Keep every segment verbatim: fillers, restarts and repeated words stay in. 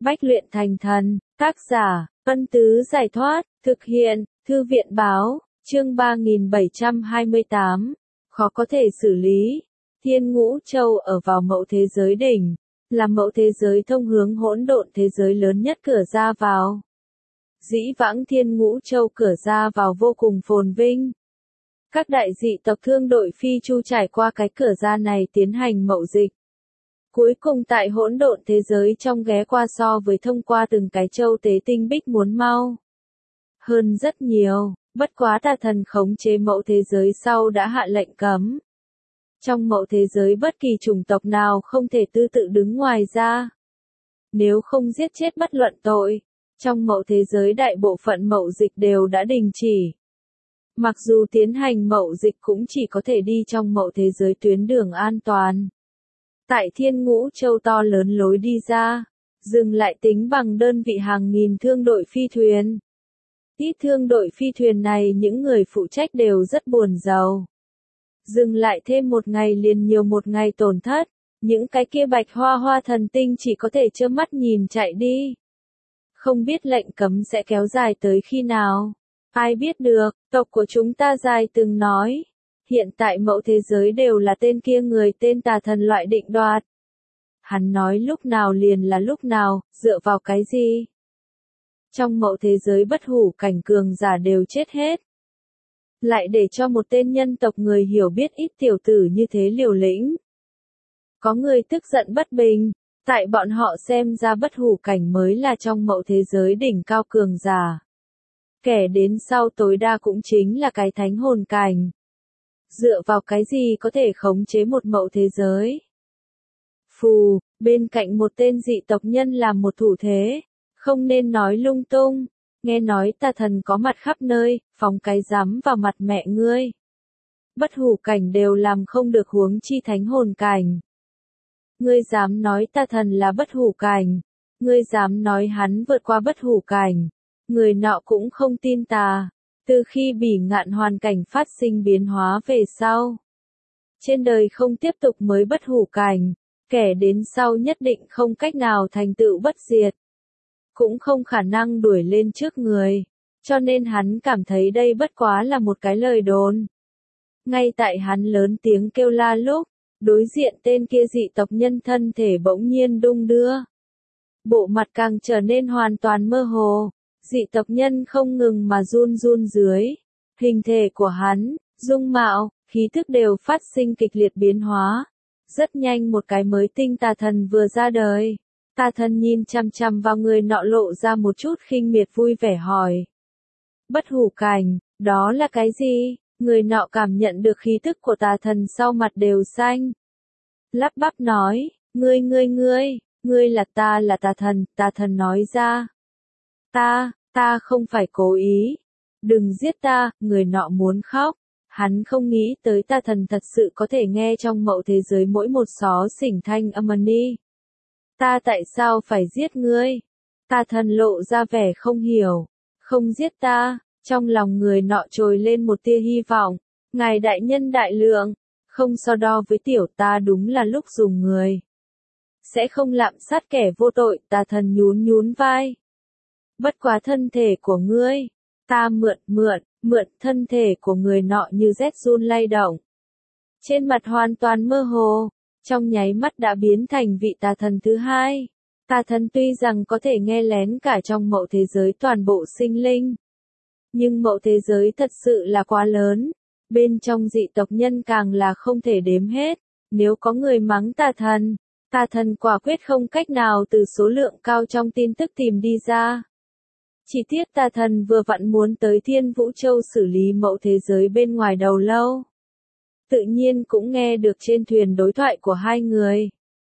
Bách luyện thành thần, tác giả, Ân Tứ Giải Thoát, thực hiện, Thư viện Báo, chương ba nghìn bảy trăm hai mươi tám, khó có thể xử lý. Thiên Ngũ Châu ở vào Mậu thế giới đỉnh, là Mậu thế giới thông hướng hỗn độn thế giới lớn nhất cửa ra vào. Dĩ vãng Thiên Ngũ Châu cửa ra vào vô cùng phồn vinh. Các đại dị tộc thương đội phi chu trải qua cái cửa ra này tiến hành mậu dịch. Cuối cùng tại hỗn độn thế giới trong ghé qua so với thông qua từng cái châu tế tinh bích muốn mau hơn rất nhiều, bất quá tà thần khống chế mậu thế giới sau đã hạ lệnh cấm. Trong mậu thế giới bất kỳ chủng tộc nào không thể tư tự đứng ngoài ra. Nếu không giết chết bất luận tội, trong mậu thế giới đại bộ phận mậu dịch đều đã đình chỉ. Mặc dù tiến hành mậu dịch cũng chỉ có thể đi trong mậu thế giới tuyến đường an toàn. Tại Thiên Ngũ Châu to lớn lối đi ra, dừng lại tính bằng đơn vị hàng nghìn thương đội phi thuyền. Ít thương đội phi thuyền này những người phụ trách đều rất buồn rầu. Dừng lại thêm một ngày liền nhiều một ngày tổn thất, những cái kia bạch hoa hoa thần tinh chỉ có thể trơ mắt nhìn chạy đi. Không biết lệnh cấm sẽ kéo dài tới khi nào. Ai biết được, tộc của chúng ta dài từng nói. Hiện tại mậu thế giới đều là tên kia người tên tà thần loại định đoạt. Hắn nói lúc nào liền là lúc nào, dựa vào cái gì? Trong mậu thế giới bất hủ cảnh cường giả đều chết hết. Lại để cho một tên nhân tộc người hiểu biết ít tiểu tử như thế liều lĩnh. Có người tức giận bất bình, tại bọn họ xem ra bất hủ cảnh mới là trong mậu thế giới đỉnh cao cường giả. Kẻ đến sau tối đa cũng chính là cái thánh hồn cảnh. Dựa vào cái gì có thể khống chế một mậu thế giới? Phù, bên cạnh một tên dị tộc nhân làm một thủ thế. Không nên nói lung tung. Nghe nói tà thần có mặt khắp nơi, phóng cái rắm vào mặt mẹ ngươi. Bất hủ cảnh đều làm không được huống chi thánh hồn cảnh. Ngươi dám nói tà thần là bất hủ cảnh. Ngươi dám nói hắn vượt qua bất hủ cảnh. Người nọ cũng không tin tà. Từ khi bỉ ngạn hoàn cảnh phát sinh biến hóa về sau. Trên đời không tiếp tục mới bất hủ cảnh. Kẻ đến sau nhất định không cách nào thành tựu bất diệt. Cũng không khả năng đuổi lên trước người. Cho nên hắn cảm thấy đây bất quá là một cái lời đồn. Ngay tại hắn lớn tiếng kêu la lúc, đối diện tên kia dị tộc nhân thân thể bỗng nhiên đung đưa. Bộ mặt càng trở nên hoàn toàn mơ hồ. Dị tộc nhân không ngừng mà run run dưới. Hình thể của hắn, dung mạo, khí thức đều phát sinh kịch liệt biến hóa. Rất nhanh một cái mới tinh tà thần vừa ra đời. Tà thần nhìn chằm chằm vào người nọ lộ ra một chút khinh miệt vui vẻ hỏi. Bất hủ cảnh, đó là cái gì? Người nọ cảm nhận được khí thức của tà thần sau mặt đều xanh. Lắp bắp nói, ngươi ngươi ngươi, ngươi là ta là tà thần, tà thần nói ra. Ta, ta không phải cố ý. Đừng giết ta, người nọ muốn khóc. Hắn không nghĩ tới tà thần thật sự có thể nghe trong mậu thế giới mỗi một xó xỉnh thanh âm ni. Ta tại sao phải giết ngươi? Tà thần lộ ra vẻ không hiểu. Không giết ta, trong lòng người nọ trồi lên một tia hy vọng. Ngài đại nhân đại lượng, không so đo với tiểu ta đúng là lúc dùng người. Sẽ không lạm sát kẻ vô tội, tà thần nhún nhún vai. Bất quá thân thể của ngươi, ta mượn mượn, mượn thân thể của người nọ như rét run lay động. Trên mặt hoàn toàn mơ hồ, trong nháy mắt đã biến thành vị tà thần thứ hai. Tà thần tuy rằng có thể nghe lén cả trong mậu thế giới toàn bộ sinh linh. Nhưng mậu thế giới thật sự là quá lớn, bên trong dị tộc nhân càng là không thể đếm hết. Nếu có người mắng tà thần, tà thần quả quyết không cách nào từ số lượng cao trong tin tức tìm đi ra. Chỉ tiếc tà thần vừa vặn muốn tới Thiên Vũ Châu xử lý mậu thế giới bên ngoài đầu lâu. Tự nhiên cũng nghe được trên thuyền đối thoại của hai người.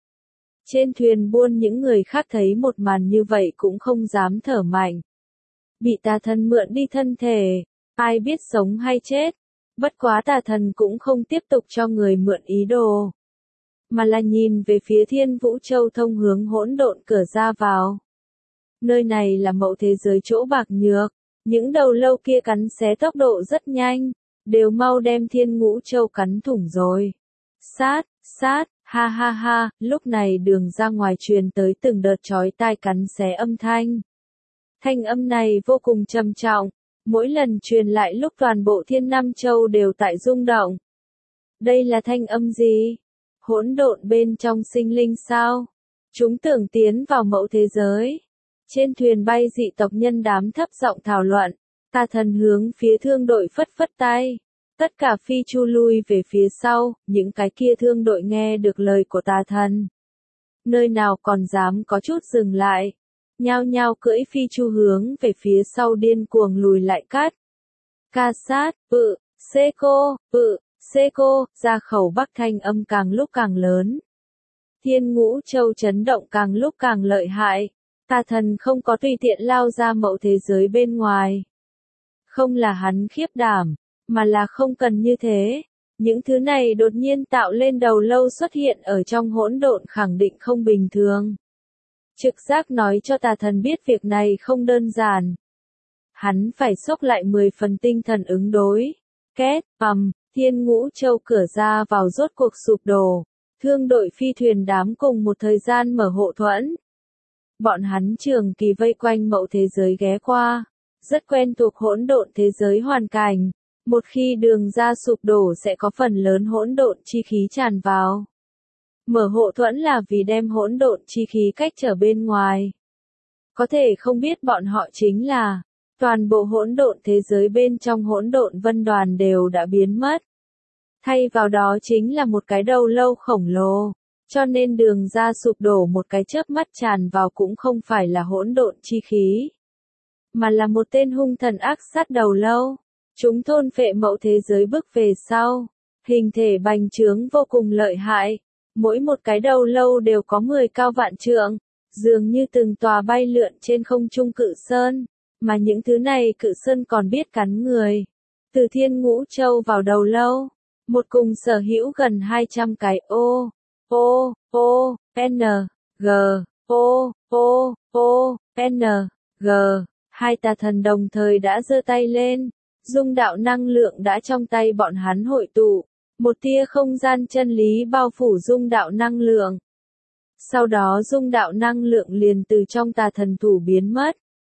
Trên thuyền buôn những người khác thấy một màn như vậy cũng không dám thở mạnh. Bị tà thần mượn đi thân thể, ai biết sống hay chết. Bất quá tà thần cũng không tiếp tục cho người mượn ý đồ. Mà là nhìn về phía Thiên Vũ Châu thông hướng hỗn độn cửa ra vào. Nơi này là mậu thế giới chỗ bạc nhược. Những đầu lâu kia cắn xé tốc độ rất nhanh. Đều mau đem Thiên Ngũ Châu cắn thủng rồi. Sát, sát, Ha ha ha, lúc này đường ra ngoài truyền tới từng đợt chói tai cắn xé âm thanh. Thanh âm này vô cùng trầm trọng, mỗi lần truyền lại lúc toàn bộ Thiên Nam Châu đều tại rung động. Đây là thanh âm gì? Hỗn độn bên trong sinh linh sao? Chúng tưởng tiến vào mẫu thế giới. Trên thuyền bay dị tộc nhân đám thấp giọng thảo luận, Tà Thần hướng phía thương đội phất phất tay. Tất cả phi chu lui về phía sau, những cái kia thương đội nghe được lời của Tà Thần. Nơi nào còn dám có chút dừng lại. Nhao nhao cưỡi phi chu hướng về phía sau điên cuồng lùi lại cắt. Ca sát, bự, xê cô, bự, xê cô, ra khẩu bắc thanh âm càng lúc càng lớn. Thiên Ngũ Châu chấn động càng lúc càng lợi hại. Tà Thần không có tùy tiện lao ra mẫu thế giới bên ngoài. Không là hắn khiếp đảm, mà là không cần như thế. Những thứ này đột nhiên tạo lên đầu lâu xuất hiện ở trong hỗn độn khẳng định không bình thường. Trực giác nói cho Tà Thần biết việc này không đơn giản. Hắn phải xốc lại mười phần tinh thần ứng đối. Két, ầm, Thiên Ngũ Châu cửa ra vào rốt cuộc sụp đổ. Thương đội phi thuyền đám cùng một thời gian mở hộ thuẫn. Bọn hắn trường kỳ vây quanh mẫu thế giới ghé qua. Rất quen thuộc hỗn độn thế giới hoàn cảnh. Một khi đường ra sụp đổ sẽ có phần lớn hỗn độn chi khí tràn vào. Mở hộ thuẫn là vì đem hỗn độn chi khí cách trở bên ngoài. Có thể không biết bọn họ chính là, toàn bộ hỗn độn thế giới bên trong hỗn độn vân đoàn đều đã biến mất. Thay vào đó chính là một cái đầu lâu khổng lồ, cho nên đường ra sụp đổ một cái chớp mắt tràn vào cũng không phải là hỗn độn chi khí, mà là một tên hung thần ác sát đầu lâu. Chúng thôn phệ mẫu thế giới bước về sau, hình thể bành trướng vô cùng lợi hại. Mỗi một cái đầu lâu đều có mười cao vạn trượng, dường như từng tòa bay lượn trên không trung cự sơn, mà những thứ này cự sơn còn biết cắn người. Từ Thiên Ngũ Châu vào đầu lâu, một cùng sở hữu gần hai trăm cái O, O, O, N, G, O, O, O, N, G. Hai Tà Thần đồng thời đã giơ tay lên, dung đạo năng lượng đã trong tay bọn hắn hội tụ. Một tia không gian chân lý bao phủ dung đạo năng lượng. Sau đó dung đạo năng lượng liền từ trong Tà Thần thủ biến mất.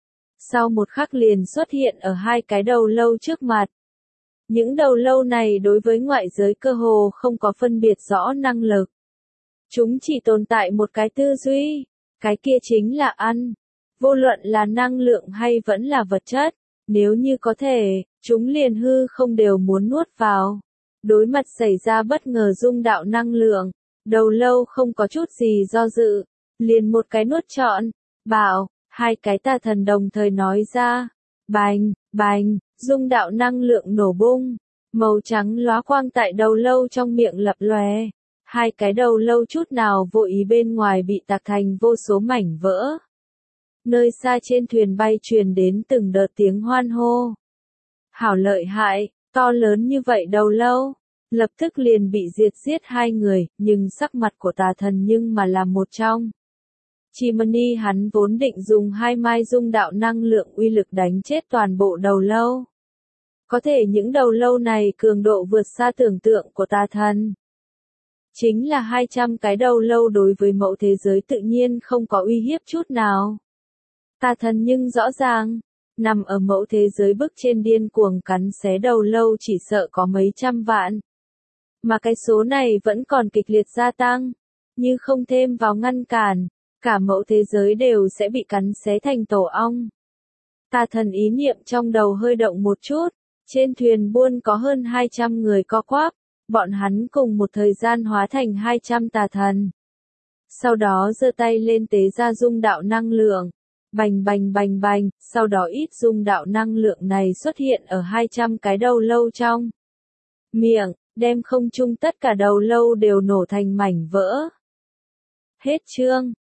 Sau một khắc liền xuất hiện ở hai cái đầu lâu trước mặt. Những đầu lâu này đối với ngoại giới cơ hồ không có phân biệt rõ năng lực. Chúng chỉ tồn tại một cái tư duy, cái kia chính là ăn. Vô luận là năng lượng hay vẫn là vật chất, nếu như có thể, chúng liền hư không đều muốn nuốt vào. Đối mặt xảy ra bất ngờ dung đạo năng lượng, đầu lâu không có chút gì do dự, liền một cái nuốt trọn, bảo, hai cái Tà Thần đồng thời nói ra, bành, bành, dung đạo năng lượng nổ bung, màu trắng lóa quang tại đầu lâu trong miệng lập lòe, hai cái đầu lâu chút nào vô ý bên ngoài bị tạc thành vô số mảnh vỡ. Nơi xa trên thuyền bay truyền đến từng đợt tiếng hoan hô. Hảo lợi hại, to lớn như vậy đầu lâu, lập tức liền bị diệt giết hai người, nhưng sắc mặt của Tà Thần nhưng mà là một trong. Chimney hắn vốn định dùng hai mai dung đạo năng lượng uy lực đánh chết toàn bộ đầu lâu. Có thể những đầu lâu này cường độ vượt xa tưởng tượng của Tà Thần. Chính là hai trăm cái đầu lâu đối với mẫu thế giới tự nhiên không có uy hiếp chút nào. Tà Thần nhưng rõ ràng, nằm ở mẫu thế giới bức trên điên cuồng cắn xé đầu lâu chỉ sợ có mấy trăm vạn. Mà cái số này vẫn còn kịch liệt gia tăng, như không thêm vào ngăn cản, cả mẫu thế giới đều sẽ bị cắn xé thành tổ ong. Tà Thần ý niệm trong đầu hơi động một chút, trên thuyền buôn có hơn hai trăm người co quắp, bọn hắn cùng một thời gian hóa thành hai trăm Tà Thần. Sau đó giơ tay lên tế ra dung đạo năng lượng. Bành bành bành bành, sau đó ít dung đạo năng lượng này xuất hiện ở hai trăm cái đầu lâu trong miệng, đem không trung tất cả đầu lâu đều nổ thành mảnh vỡ. Hết chương.